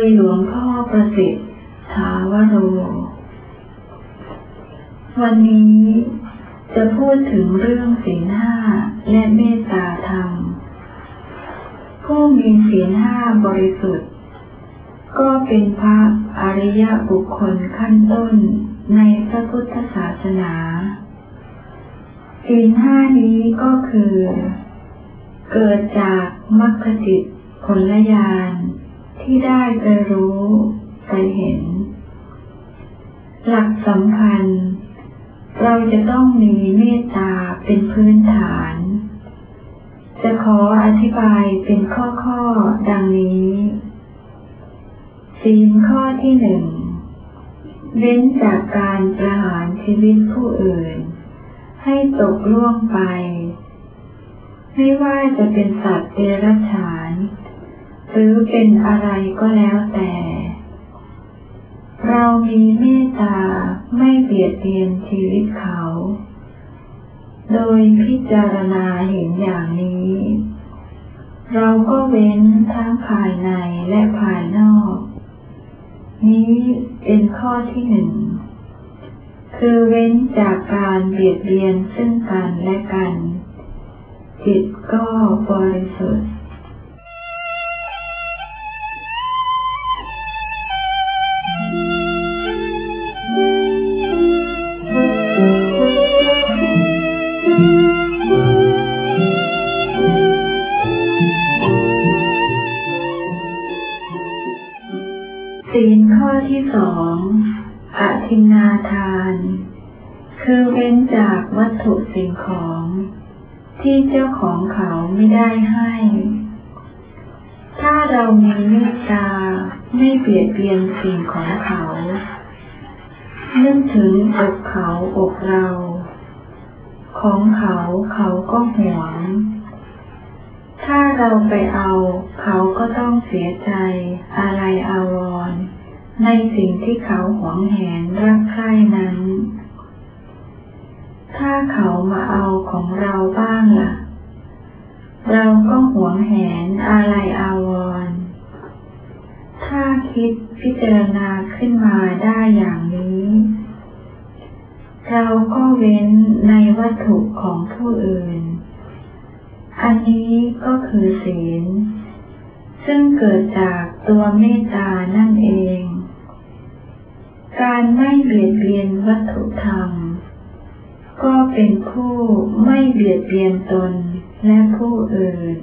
หลวงพ่อประสิทธิ์ถาวโรวันนี้จะพูดถึงเรื่องศีลห้าและเมตตาธรรมผู้มีศีลห้าบริสุทธิ์ก็เป็นพระอริยบุคคลขั้นต้นในพระพุทธศาสนาศีลห้านี้ก็คือเกิดจากมรรคจิตผลญาณที่ได้ไปรู้ไปเห็นหลักสำคัญเราจะต้องมีเมตตาเป็นพื้นฐานจะขออธิบายเป็นข้อๆดังนี้ศีลข้อที่หนึ่งเว้นจากการประหารชีวิตผู้อื่นให้ตกล่วงไปไม่ว่าจะเป็นสัตว์เดรัจฉานหรือเป็นอะไรก็แล้วแต่เรามีเมตตาไม่เบียดเบียนชีวิตเขาโดยพิจารณาเห็นอย่างนี้เราก็เว้นทั้งภายในและภายนอกนี้เป็นข้อที่หนึ่งคือเว้นจากการเบียดเบียนซึ่งกันและกันจิตก็บริสุทธิ์ศีลข้อที่สองอทินนาทานคือเว้นจากวัตถุสิ่งของที่เจ้าของเขาไม่ได้ให้ถ้าเรามีเมตตาไม่เบียดเบียนสิ่งของเขานึกถึงอกเขาอกเราของเขาเขาก็หวงถ้าเราไปเอาเขาก็ต้องเสียใจอะไรอาวรณ์ในสิ่งที่เขาหวงแหนรักใคร่นั้นถ้าเขามาเอาของเราบ้างล่ะเราก็หวงแหนอะไรอาวรณ์ถ้าคิดพิจารณาขึ้นมาได้อย่างนี้เราก็เว้นในวัตถุของผู้อื่นอันนี้ก็คือศีลซึ่งเกิดจากตัวเมตตานั่นเองการไม่เบียดเบียนวัตถุธรรมก็เป็นผู้ไม่เบียดเบียนตนและผู้อื่น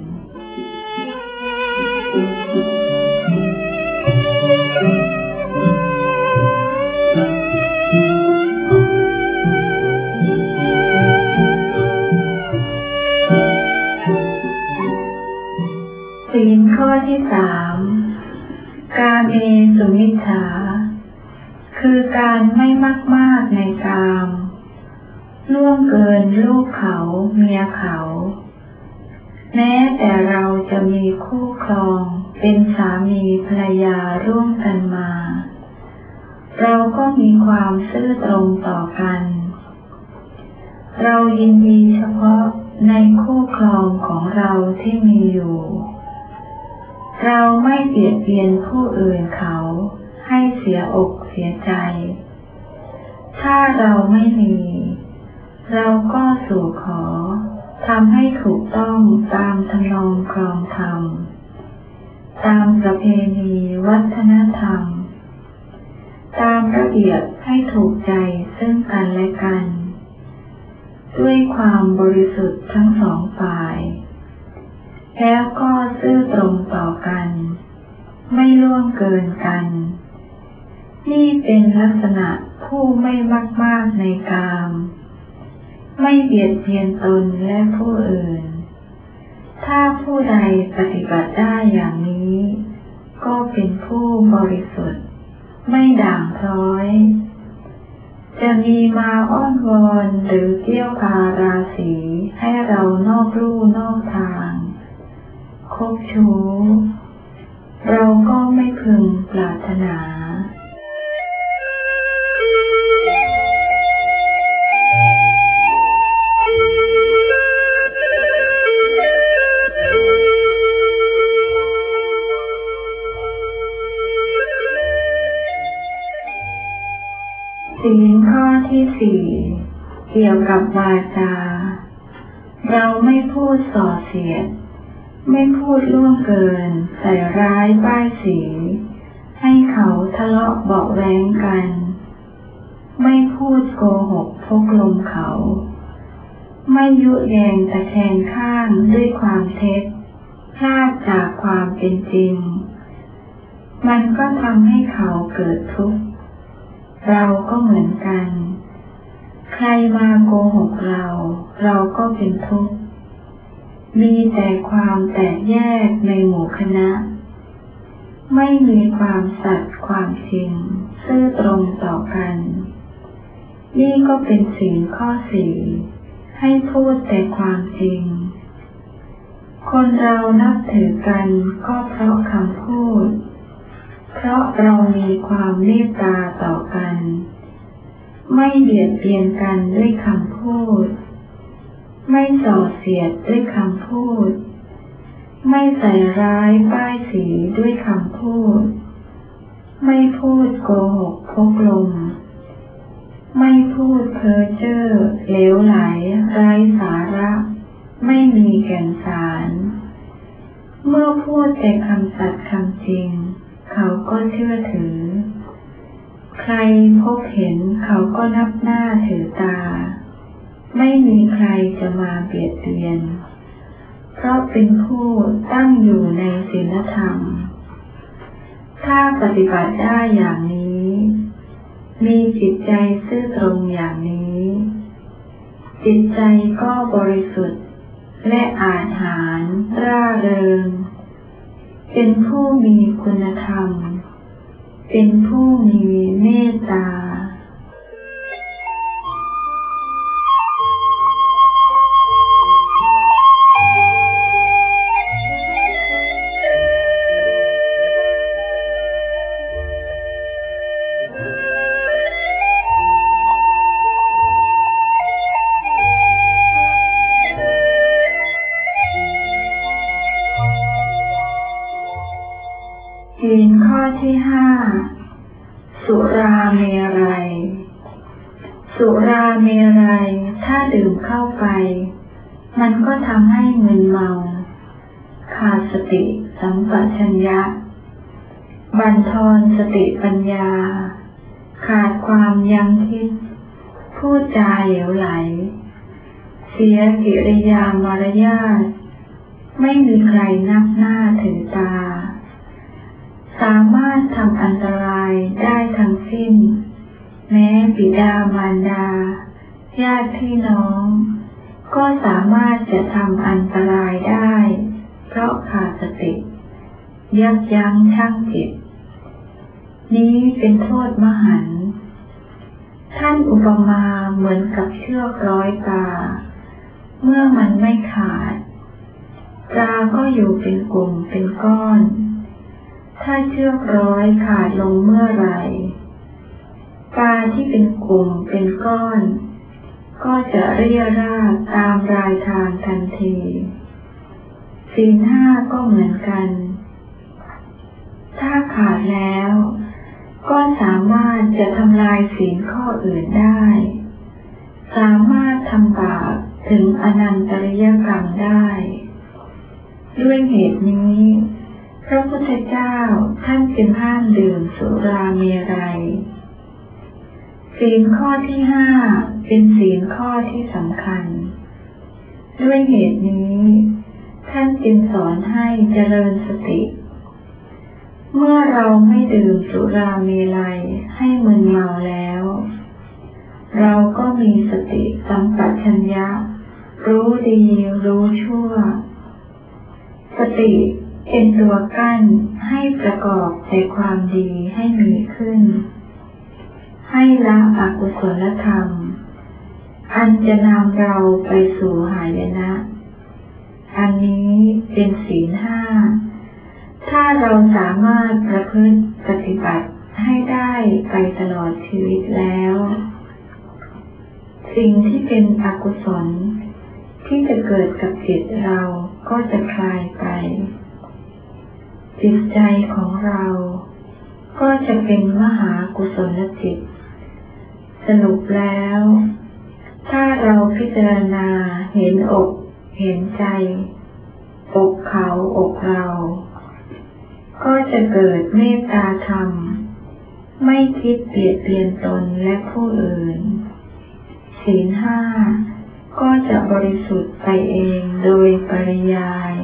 ศีลข้อที่สามกาเมสุมิจฉาคือการไม่มากในกามล่วงเกินลูกเขาเมียเขาแม้แต่เราจะมีคู่ครองเป็นสามีภรรยาร่วมกันมาเราก็มีความซื่อตรงต่อกันเรายินดีเฉพาะในคู่ครองของเราที่มีอยู่เราไม่เบียดเบียนผู้อื่นเขาให้เสียอกเสียใจถ้าเราไม่มีเราก็สู่ขอทำให้ถูกต้องตามทำนองครองธรรมตามประเพณีวัฒนธรรมตามระเบียบให้ถูกใจซึ่งกันและกันด้วยความบริสุทธิ์ทั้งสองฝ่ายแล้วก็ซื่อตรงต่อกันไม่ล่วงเกินกันนี่เป็นลักษณะผู้ไม่มากในกามไม่เบียดเบียนตนและผู้อื่นถ้าผู้ใดปฏิบัติได้อย่างนี้ก็เป็นผู้บริสุทธิ์ไม่ด่างพร้อยจะมีมาอ้อนวอนหรือเกี่ยวพาราศีให้เรานอกลู่นอกทางคบชู้เราก็ไม่พึงปรารถนาศศีลข้อที่สี่เกี่ยวกับวาจาเราไม่พูดส่อเสียดไม่พูดล่วงเกินใส่ร้ายป้ายสีให้เขาทะเลาะเบาะแว้งกันไม่พูดโกหกพกลมเขาไม่ยุแยงตะแคงข้างด้วยความเท็จพลาดจากความเป็นจริงมันก็ทำให้เขาเกิดทุกข์เราก็เหมือนกันใครมาโกหกเราก็เป็นทุกข์มีแต่ความแตกแยกในหมู่คณะไม่มีความสัตย์ความจริงซื่อตรงต่อกันนี่ก็เป็นศีลข้อสี่ให้พูดแต่ความจริงคนเรานับถือกันก็เพราะคำพูดเพราะเรามีความเมตตาต่อกันไม่เบียดเบียนกันด้วยคำพูดไม่ส่อเสียดด้วยคำพูดไม่ใส่ร้ายป้ายสีด้วยคำพูดไม่พูดโกหกพกลมไม่พูดเพ้อเจ้อเหลวไหลไร้สาระไม่มีแก่นสารเมื่อพูดแต่คำสัตย์คำจริงเขาก็เชื่อถือใครพบเห็นเขาก็นับหน้าถือตาไม่มีใครจะมาเบียดเบียนเพราะเป็นผู้ตั้งอยู่ในศีลธรรมถ้าปฏิบัติได้อย่างนี้มีจิตใจซื่อตรงอย่างนี้จิตใจก็บริสุทธิ์และอาจหาญร่าเริงเป็นผู้มีคุณธรรมเป็นผู้มีเมตตาศีลข้อที่ห้าสุราเมรัยสุราเมรัยถ้าดื่มเข้าไปมันก็ทำให้มึนเมาขาดสติสัมปชัญญะบั่นทอนสติปัญญาขาดความยั้งคิดพูดจาเหลวไหลเสียกิริยามารยาทไม่มีใครนับหน้าถือตาสามารถทำอันตรายได้ทั้งสิ้นแม้บิดามารดาญาติพี่น้องก็สามารถจะทำอันตรายได้เพราะขาดสติยับยั้งชั่งจิตนี้เป็นโทษมหันต์ท่านอุปมาเหมือนกับเชือกร้อยปลาเมื่อมันไม่ขาดปลาก็อยู่เป็นกลุ่มเป็นก้อนถ้าเชือกร้อยขาดลงเมื่อไหร่ปลาที่เป็นกลุ่มเป็นก้อนก็จะเรี่ยราดตามรายทางทันทีศีลห้าก็เหมือนกันถ้าขาดแล้วก็สามารถจะทำลายศีลข้ออื่นได้สามารถทำบาปถึงอนันตริยกรรมได้ด้วยเหตุนี้พระพุทธเจ้าท่านจึงห้ามดื่มสุราเมรัยศีลข้อที่ห้าเป็นศีลข้อที่สำคัญด้วยเหตุนี้ท่านจึงสอนให้เจริญสติเมื่อเราไม่ดื่มสุราเมรัยให้มึนเมาแล้วเราก็มีสติสัมปชัญญะรู้ดีรู้ชั่วสติเป็นตัวกั้นให้ประกอบแต่ความดีให้มีขึ้นให้ละอกุศลธรรมอันจะนำเราไปสู่หายนะอันนี้เป็นศีลห้าถ้าเราสามารถประพฤติปฏิบัติให้ได้ไปตลอดชีวิตแล้วสิ่งที่เป็นอกุศลที่จะเกิดกับจิตเราก็จะคลายไปจิตใจของเราก็จะเป็นมหากุศลจิตสรุปแล้วถ้าเราพิจารณาเห็นอกเห็นใจอกเขาอกเราก็จะเกิดเมตตาธรรมไม่คิดเบียดเบียนตนและผู้อื่นศีลห้าก็จะบริสุทธิ์ไปเองโดยปริยาย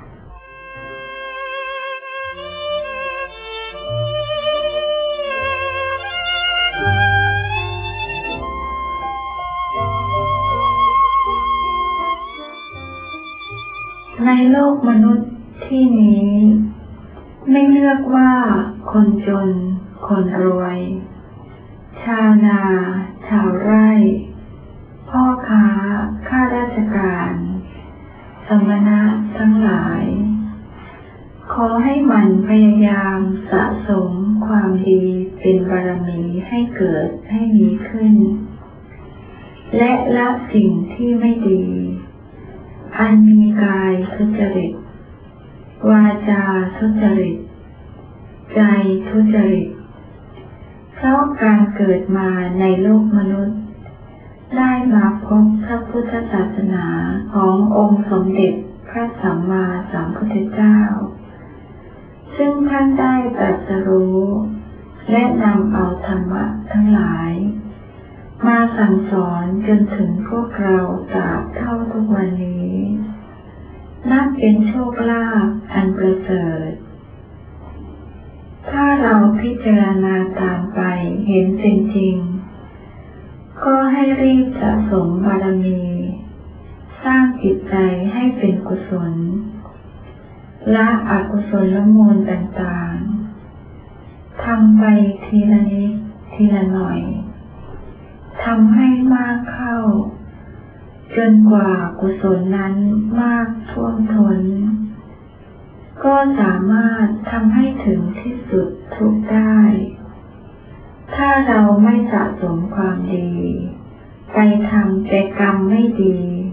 ในโลกมนุษย์ที่นี้ไม่เลือกว่าคนจนคนรวยชาวนาชาวไร่พ่อค้าข้าราชการสมณะทั้งหลายขอให้หมั่นพยายามสะสมความดีเป็นบารมีให้เกิดให้มีขึ้นและละสิ่งที่ไม่ดีอันมีกายทุจริตวาจาทุจริตใจทุจริตเพราะการเกิดมาในโลกมนุษย์ได้มาพบพระพุทธศาสนาขององค์สมเด็จพระสัมมาสัมพุทธเจ้าซึ่งท่านได้ตรัสรู้และนำเอาธรรมะทั้งหลายมาสั่งสอนจนถึงพวกเราตราบเท่าทุกวันนี้นับเป็นโชคลาภอันประเสริฐถ้าเราพิจารณาตามไปเห็นจริงๆก็ให้รีบสะสมบารมีสร้างจิตใจให้เป็นกุศลละอกุศลมูลต่างๆทำไปทีละนิดทีละหน่อยทำให้มากเข้าจนกว่ากุศลนั้นมากท่วมท้นก็สามารถทำให้ถึงที่สุดทุกข์ได้ถ้าเราไม่สะสมความดีไปทำแต่กรรมไม่ดี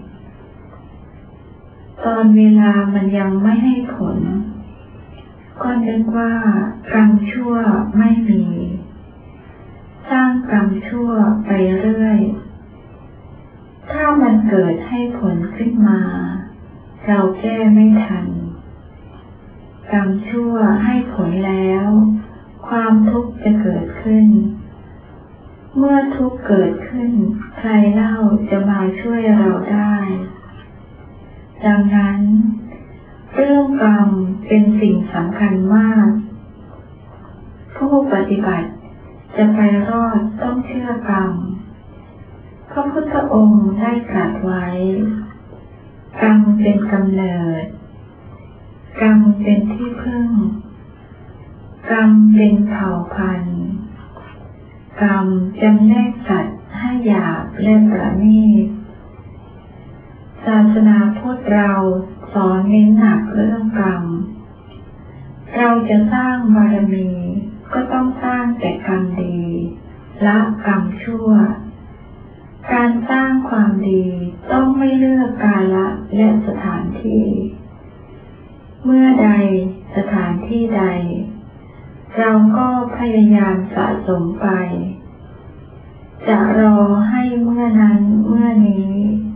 ตอนเวลามันยังไม่ให้ผลก็นึกว่ากรรมชั่วไม่มีสร้างกรรมชั่วไปเรื่อยถ้ามันเกิดให้ผลขึ้นมาเราแก้ไม่ทันกรรมชั่วให้ผลแล้วความทุกข์จะเกิดขึ้นเมื่อทุกข์เกิดขึ้นใครเล่าจะมาช่วยเราได้ดังนั้นเรื่องกรรมเป็นสิ่งสำคัญมากผู้ปฏิบัติจะไปรอดต้องเชื่อกรรมพระพุทธองค์ได้ตรัสไว้กรรมเป็นกำเนิดกรรมเป็นที่พึ่งกรรมเป็นเผ่าพันธุ์กรรมจำแนกสัตว์ให้หยาบและประณีตศาสนาพุทธเราสอนเน้นหนักเรื่องกรรมเราจะสร้างบารมีก็ต้องสร้างแต่กรรมดีละกรรมชั่วการสร้างความดีต้องไม่เลือกกาลและสถานที่เมื่อใดสถานที่ใดเราก็พยายามสะสมไปจะรอให้เมื่อนั้นเมื่อนี้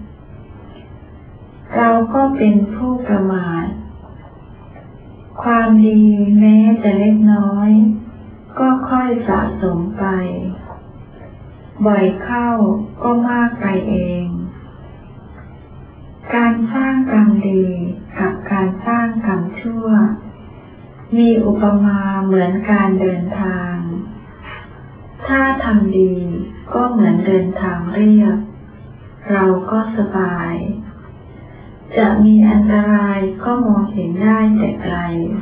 เราก็เป็นผู้ประมาทความดีแม้จะเล็กน้อยก็ค่อยสะสมไปบ่อยเข้าก็มากไปเองการสร้างกรรมดีกับการสร้างกรรมชั่วมีอุปมาเหมือนการเดินทางถ้าทำดีก็เหมือนเดินทางเรียบเราก็สบายจะมีอันตรายก็มองเห็นได้แต่ไกล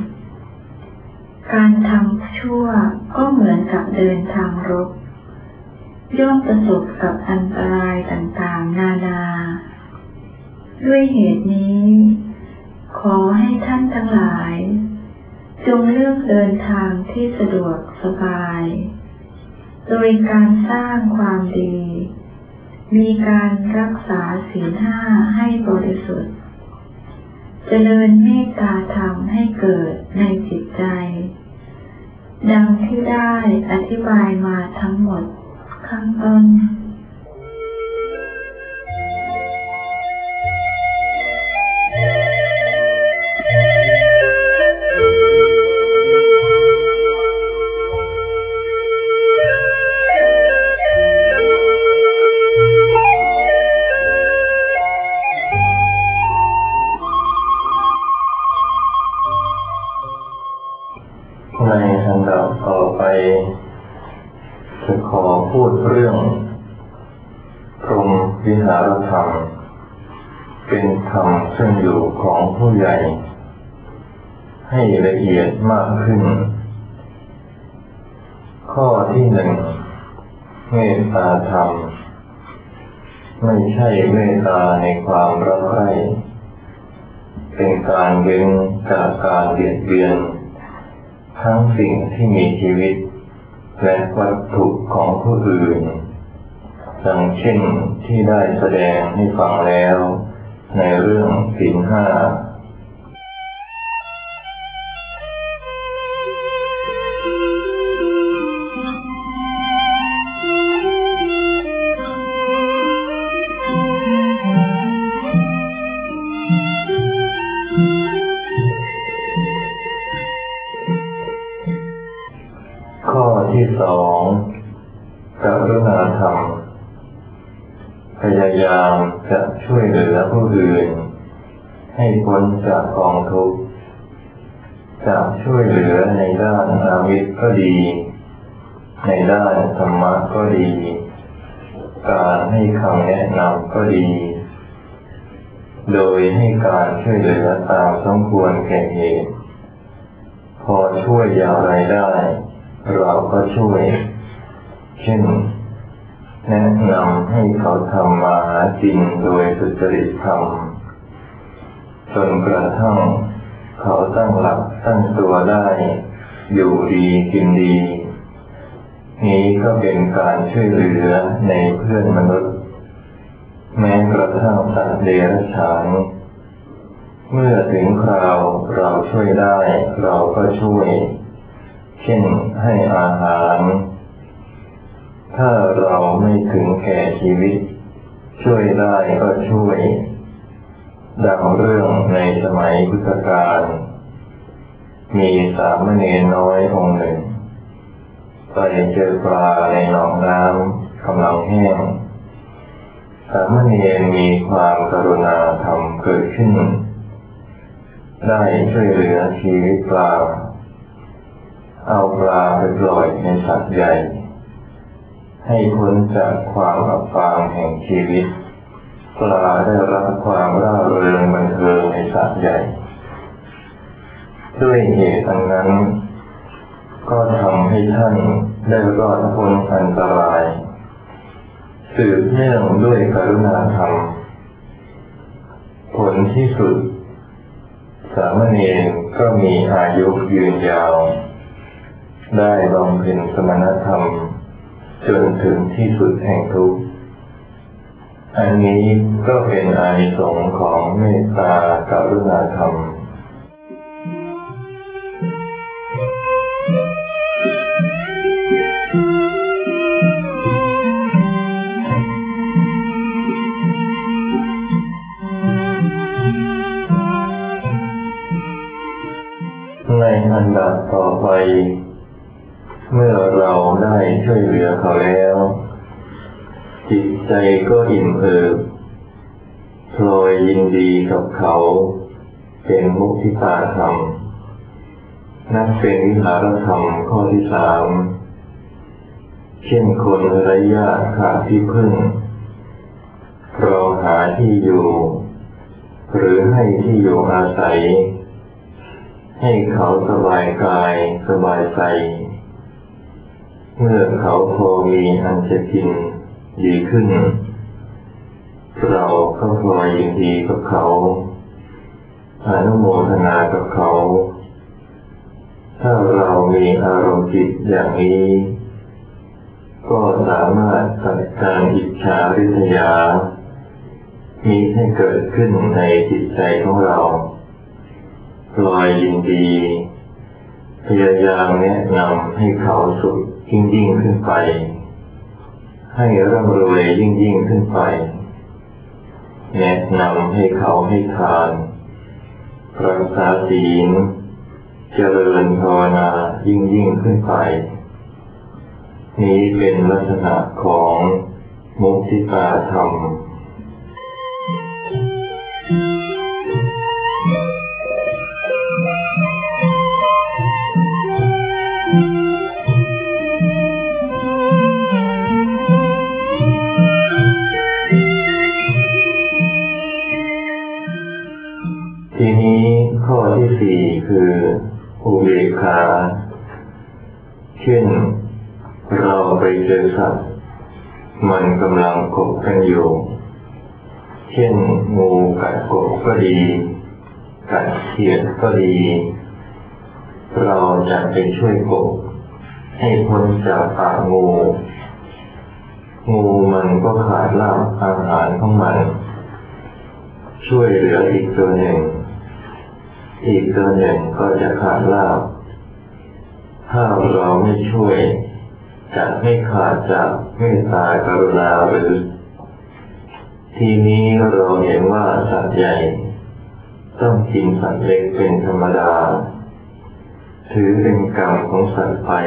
การทำชั่วก็เหมือนกับเดินทางรบย่อมประสบกับอันตรายต่างๆนานาด้วยเหตุนี้ขอให้ท่านทั้งหลายจงเลือกเดินทางที่สะดวกสบายโดยการสร้างความดีมีการรักษาศีลห้าให้บริสุทธิ์เจริญเมตตาธรรมให้เกิดในจิตใจดังที่ได้อธิบายมาทั้งหมดข้างต้นในอันดับต่อไปจะขอพูดเรื่องพรหมวิหารธรรมเป็นธรรมซึ่งอยู่ของผู้ใหญ่ให้ละเอียดมากขึ้นข้อที่หนึ่งเมตตาธรรมไม่ใช่เมตตาในความรักใคร่เป็นการเว้นจากการเบียดเบียนทั้งสิ่งที่มีชีวิตและวัตถุของผู้อื่นดังเช่นที่ได้แสดงให้ฟังแล้วในเรื่องศีลห้าข้อที่สองกรุณาธรรมพยายามจะช่วยเหลือผู้อื่นให้พ้นจากกองทุกข์จะช่วยเหลือในด้านอามิตรก็ดีในด้านธรรมะก็ดีการให้คำแนะนำก็ดีโดยให้การช่วยเหลือตามสมควรแก่เหตุพอช่วยอย่างไรได้เราก็ช่วยเช่นแนะนำให้เขาทำมาหากินโดยสุจริตธรรมจนกระทั่งเขาตั้งหลักตั้งตัวได้อยู่ดีกินดีนี้ก็เป็นการช่วยเหลือในเพื่อนมนุษย์แม้กระทั่งสัตว์เดรัจฉานเมื่อถึงคราวเราช่วยได้เราก็ช่วยเช่นให้อาหารถ้าเราไม่ถึงแก่ชีวิตช่วยได้ก็ช่วยดังเรื่องในสมัยพุทธกาลมีสามเณรน้อยองค์หนึ่งไปเจอปลาในหนองน้ำกำลังแห้งสามเณรมีความกรุณาธรรมเกิดขึ้นได้ช่วยเหลือชีวิตปลาเอาปลาไปปล่อยในสระใหญ่ให้พ้นจากความอับปางแห่งชีวิตปลาได้รับความร่าเริงบันเทิงในสระใหญ่ด้วยเหตุอันนั้นก็ทำให้ท่านได้รอดพ้นอันตรายสืบเนื่องด้วยกรุณาธรรมผลที่สุดสามเณรก็มีอายุยืนยาวได้บำเพ็ญสมณธรรมจนถึงที่สุดแห่งทุกข์อันนี้ก็เป็นอานิสงส์ของเมตตากรุณาธรรมในอันดับต่อไปเมื่อเราได้ช่วยเหลือเขาแล้วจิตใจก็อิ่มเอิบพลอยยินดีกับเขาเป็นมุทิตาธรรมนับเป็นวิหารธรรมข้อที่สามเช่นคนไร้ญาติขาดที่พึ่งเราหาที่อยู่หรือให้ที่อยู่อาศัยให้เขาสบายกายสบายใจเมื่อเขาพอมีอันจะกินดีขึ้นเราก็พลอยยินดีกับเขาอนุโมทนากับเขาถ้าเรามีอารมณ์จิตอย่างนี้ก็สามารถตัดการอิจฉาริษยามีให้เกิดขึ้นในจิตใจของเราพลอยยินดีพยายามแนะนำให้เขาสุขยิ่งขึ้นไปให้ร่ำรวยยิ่งขึ้นไปแนะนำให้เขาให้ทานรักษาศีลเจริญภาวนายิ่งขึ้นไปนี้เป็นลักษณะของมุทิตาธรรมทีนี้ข้อที่สี่คืออุเบกขาเช่นเราไปเจอสัตว์มันกำลังกบกันอยู่เช่นงูกัดกบก็ดีกัดเขียดก็ดีเราจะไปช่วยกบให้พ้นจากปากงูมันก็ขาดลาภอาหารของมันช่วยเหลืออีกตัวหนึ่งก็จะขาดลาภถ้าเราไม่ช่วยจะไม่ขาดจากเมตตากรุณาหรือทีนี้เราเห็นว่าสัตว์ใหญ่ต้องกินสัตว์เล็กเป็นธรรมดาถือเป็นกรรมของสัตว์ไป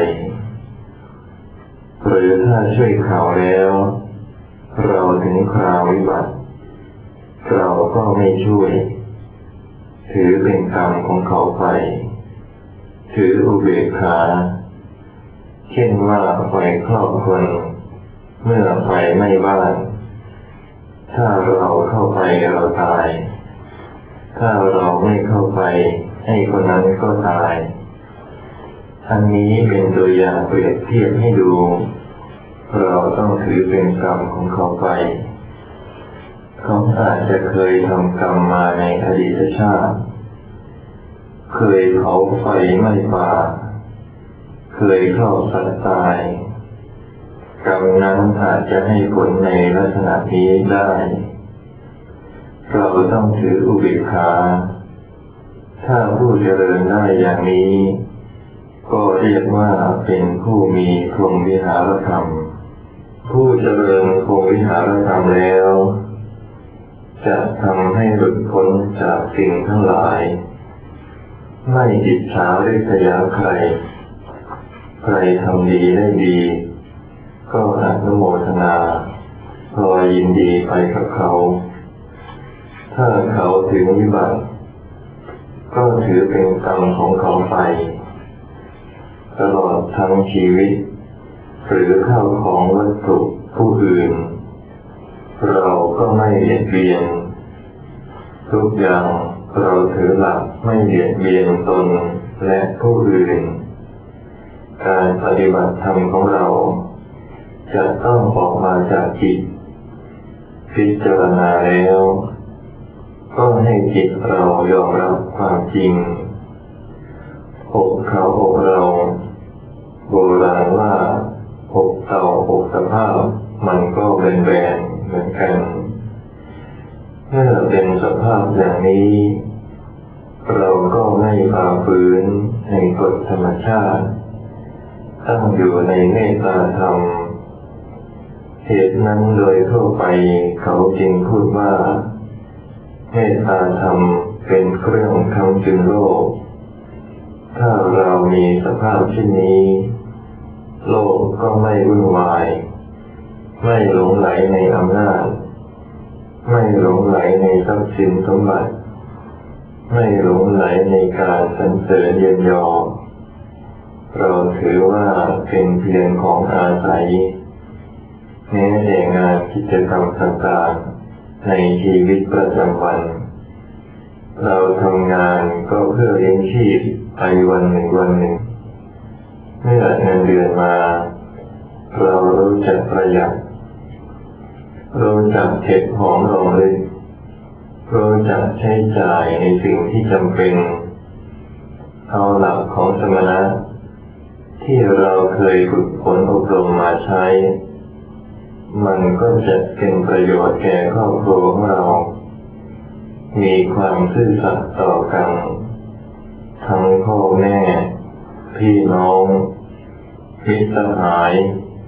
หรือถ้าช่วยเขาแล้วเราถึงคราววิบัติเราก็ไม่ช่วยถือเป็นกรรมของเขาไปถืออุเบกขาเช่นว่าไฟคลอกคนเมื่อไฟไหม้บ้านถ้าเราเข้าไปเราตายถ้าเราไม่เข้าไปให้คนนั้นก็ตายอันนี้เป็นตัวอย่างเปรียบเทียบให้ดูเราต้องถือเป็นกรรมของเขาไปเขาอาจจะเคยทำกรรมมาในอดีตชาติเคยเผาไฟไหม้ป่าเคยฆ่าสัตว์ตายกรรมนั้นอาจจะให้ผลในลักษณะนี้ได้เราต้องถืออุเบกขาถ้าผู้เจริญได้อย่างนี้ก็เรียกว่าเป็นผู้มีพรหมวิหารธรรมผู้เจริญพรหมวิหารธรรมแล้วจะทำให้หลุดพ้นจากสิ่งทั้งหลายไม่อิจฉาริษยาใครทำดีได้ดีก็อนุโมทนาพลอยยินดีไปกับเขาถ้าเขาถึงวิบัติก็ถือเป็นกรรมของเขาไปตลอดทั้งชีวิตหรือข้าวของวัตถุผู้อื่นเราก็ไม่เบียดเบียนทุกอย่างเราถือหลักไม่เบียดเบียนตนและผู้อื่นการปฏิบัติธรรมของเราจะต้องออกมาจากจิตพิจารณาแล้วก็ให้จิตเรายอมรับความจริงอกเขาอกเราโบราณว่าอกเต่าอกสภาพมันก็เป็นแบนเหมือนกันเมื่อเป็นสภาพอย่างนี้เราก็ไม่ฝ่าฝืนในกฎธรรมชาติตั้งอยู่ในเมตตาธรรมเหตุนั้นโดยทั่วไปเขาจึงพูดว่าเมตตาธรรมเป็นเครื่องค้ำจุนโลกถ้าเรามีสภาพเช่นนี้โลกก็ไม่วุ่นวายไม่หลงไหลในอำนาจไม่หลงไหลในทรัพย์สินสมบัติไม่หลงไหลในการสรรเสริญเยินยอเราถือว่าเป็นเพียงของอาศัยแม้แต่งานกิจกรรมต่างๆในชีวิตประจำวันเราทำงานก็เพื่อเลี้ยงชีพไปวันหนึ่งเมื่อเงินเดือนมาเรารู้จักประหยัดรู้จักเก็บหอมรอมริบรู้จักใช้จ่ายในสิ่งที่จำเป็นเอาหลักของสมณะที่เราเคยฝึกฝนอบรมมาใช้มันก็จะเป็นประโยชน์แก่ครอบครัวของเรามีความซื่อสัตย์ต่อกันทั้งพ่อแม่พี่น้องมิตรสหาย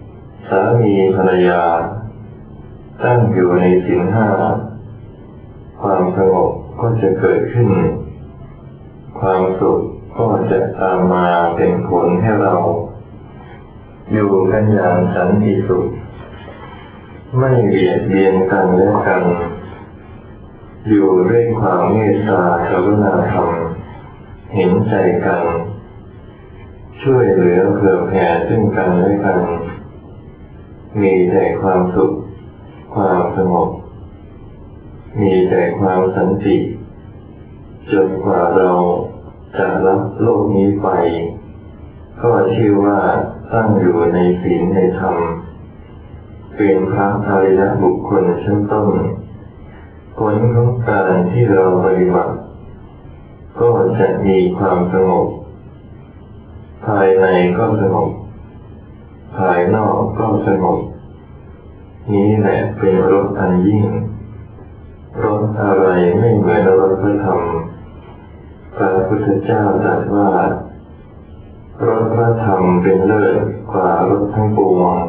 สามีภรรยาตั้งอยู่ในศีลห้าความสงบก็จะเกิดขึ้นความสุขก็จะตามมาเป็นผลให้เราอยู่กันอย่างสันติสุขไม่เบียดเบียนกันและกันอยู่ด้วยความเมตตากรุณาธรรมเห็นใจกันช่วยเหลือเผื่อแผ่ซึ่งกันและกันมีแต่ความสุขความสงบมีแต่ความสันติจนกว่าเราจะรับโลกนี้ไปก็ชื่อว่าตั้งอยู่ในศีลในธรรมเป็นพระอริยบุคคลชั้นต้นผลของการที่เราปฏิบัติก็จะมีความสงบภายในก็สงบภายนอกก็สงบนี้แหละเป็นรสอันยิ่งรสอะไรไม่เหมือนรสพระธรรมพระพุทธเจ้าตรัสว่ารสพระธรรมเป็นเลิศกว่ารสทั้งปวง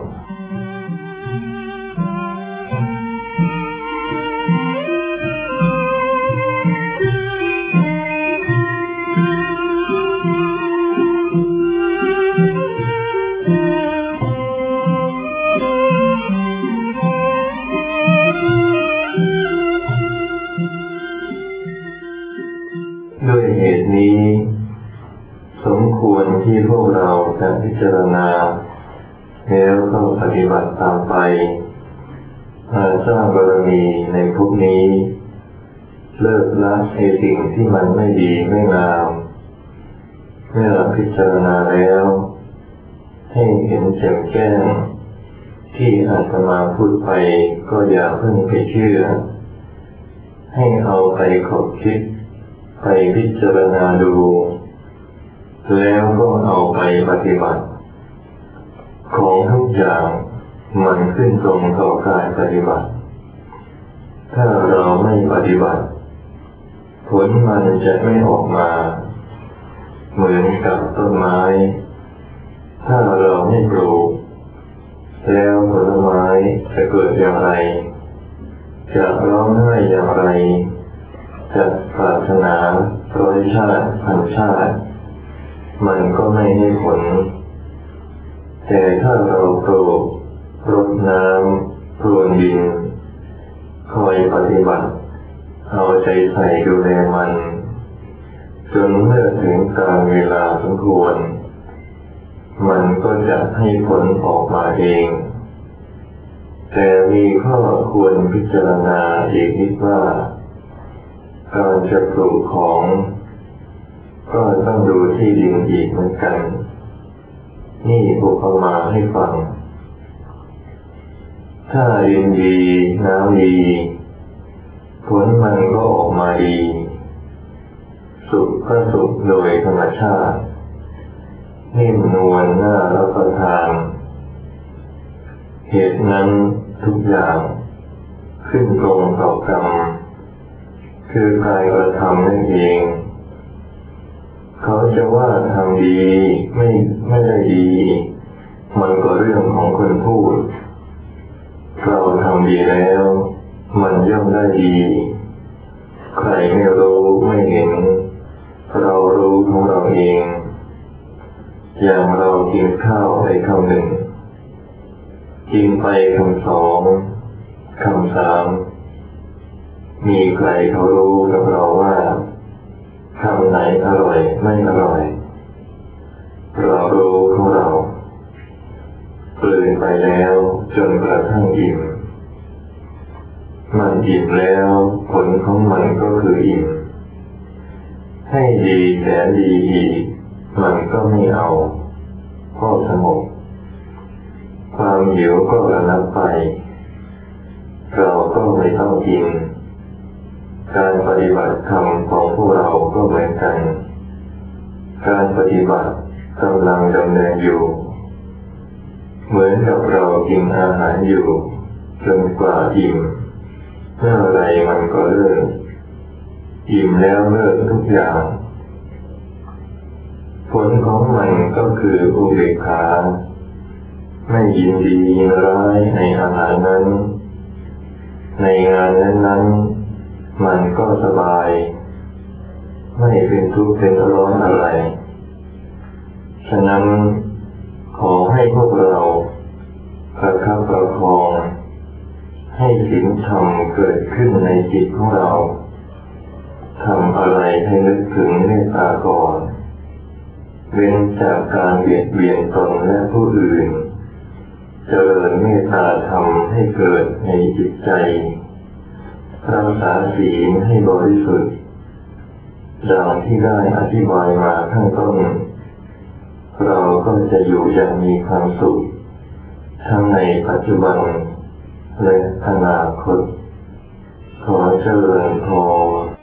ด้วยเหตุนี้สมควรที่พวกเราจะพิจารณาแล้วก็ปฏิบัติตามไปสร้างบารมีในภพนี้เลิกละในสิ่งที่มันไม่ดีไม่งามเมื่อพิจารณาแล้วให้เห็นแจ่มแจ้งที่อาตมาพูดไปก็อย่าเพิ่งไปเชื่อให้เอาไปขบคิดไปพิจารณาดูแล้วก็เอาไปปฏิบัติของทุกอย่างมันขึ้นตรงต่อการปฏิบัติถ้าเราไม่ปฏิบัติผลมันจะไม่ออกมาเหมือนกับต้นไม้ถ้าเราไม่ปลูกแล้วผลไม้จะเกิดอย่างไรจะร้องไห้อย่างไรจะปรารถนาร้อยชาติพันชาติมันก็ไม่ให้ผลแต่ถ้าเราปลูกรดน้ำพรวนดินคอยปฏิบัติเอาใจใส่ดูแลมันจนเมื่อถึงกาลเวลาสมควรมันก็จะให้ผลออกมาเองแต่มีข้อควรพิจารณาอีกนิดว่าการจะปลูกของก็ต้องดูที่ดินอีกเหมือนกันนี่อุปมาให้ฟังถ้าดินดีน้ำดีผลมันก็ออกมาดีสุขก็สุขโดยธรรมชาตินิ่มนวลน่ารับประทานเหตุนั้นทุกอย่างขึ้นตรงต่อกรรมคือการกระทำนั่นเองเขาจะว่าทำดีไม่ได้ดีมันก็เรื่องของคนพูดเราทำดีแล้วมันย่อมได้ดีใครไม่รู้ไม่เห็นเรารู้ของเราเองอย่างเรากินข้าวไปคำหนึ่งกินไปคำสองคำสามมีใครเขารู้กับเราว่าคำไหนอร่อยไม่อร่อยเรารู้ของเรากลืนไปแล้วจนกระทั่งอิ่มมันอิ่มแล้วผลของมันก็คืออิ่มให้ดีแสนดีอีกมันก็ไม่เอาก็สงบความหิวก็ระงับไปเราก็ไม่ต้องกินการปฏิบัติธรรมของพวกเราก็เหมือนกันการปฏิบัติกำลังดำเนินอยู่เหมือนกับเรากินอาหารอยู่จนกว่าอิ่มเมื่อไรมันก็เลิกอิ่มแล้วเลิกทุกอย่างผลของมันก็คืออุเบกขาไม่ยินดียินร้ายในอาหารนั้นในงานนั้นๆมันก็สบายไม่เป็นทุกข์เป็นร้อนอะไรฉะนั้นขอให้พวกเราประคับประคองให้ศีลธรรมเกิดขึ้นในจิตของเราทำอะไรให้นึกถึงเมตตาก่อนเว้นจากการเบียดเบียนตนและผู้อื่นเจริญเมตตาธรรมให้เกิดในจิตใจรักษาศีลให้บริสุทธิ์ดังที่ได้อธิบายมาข้างต้นเราก็จะอยู่อย่างมีความสุขทั้งในปัจจุบันและอนาคตขอเจริญพร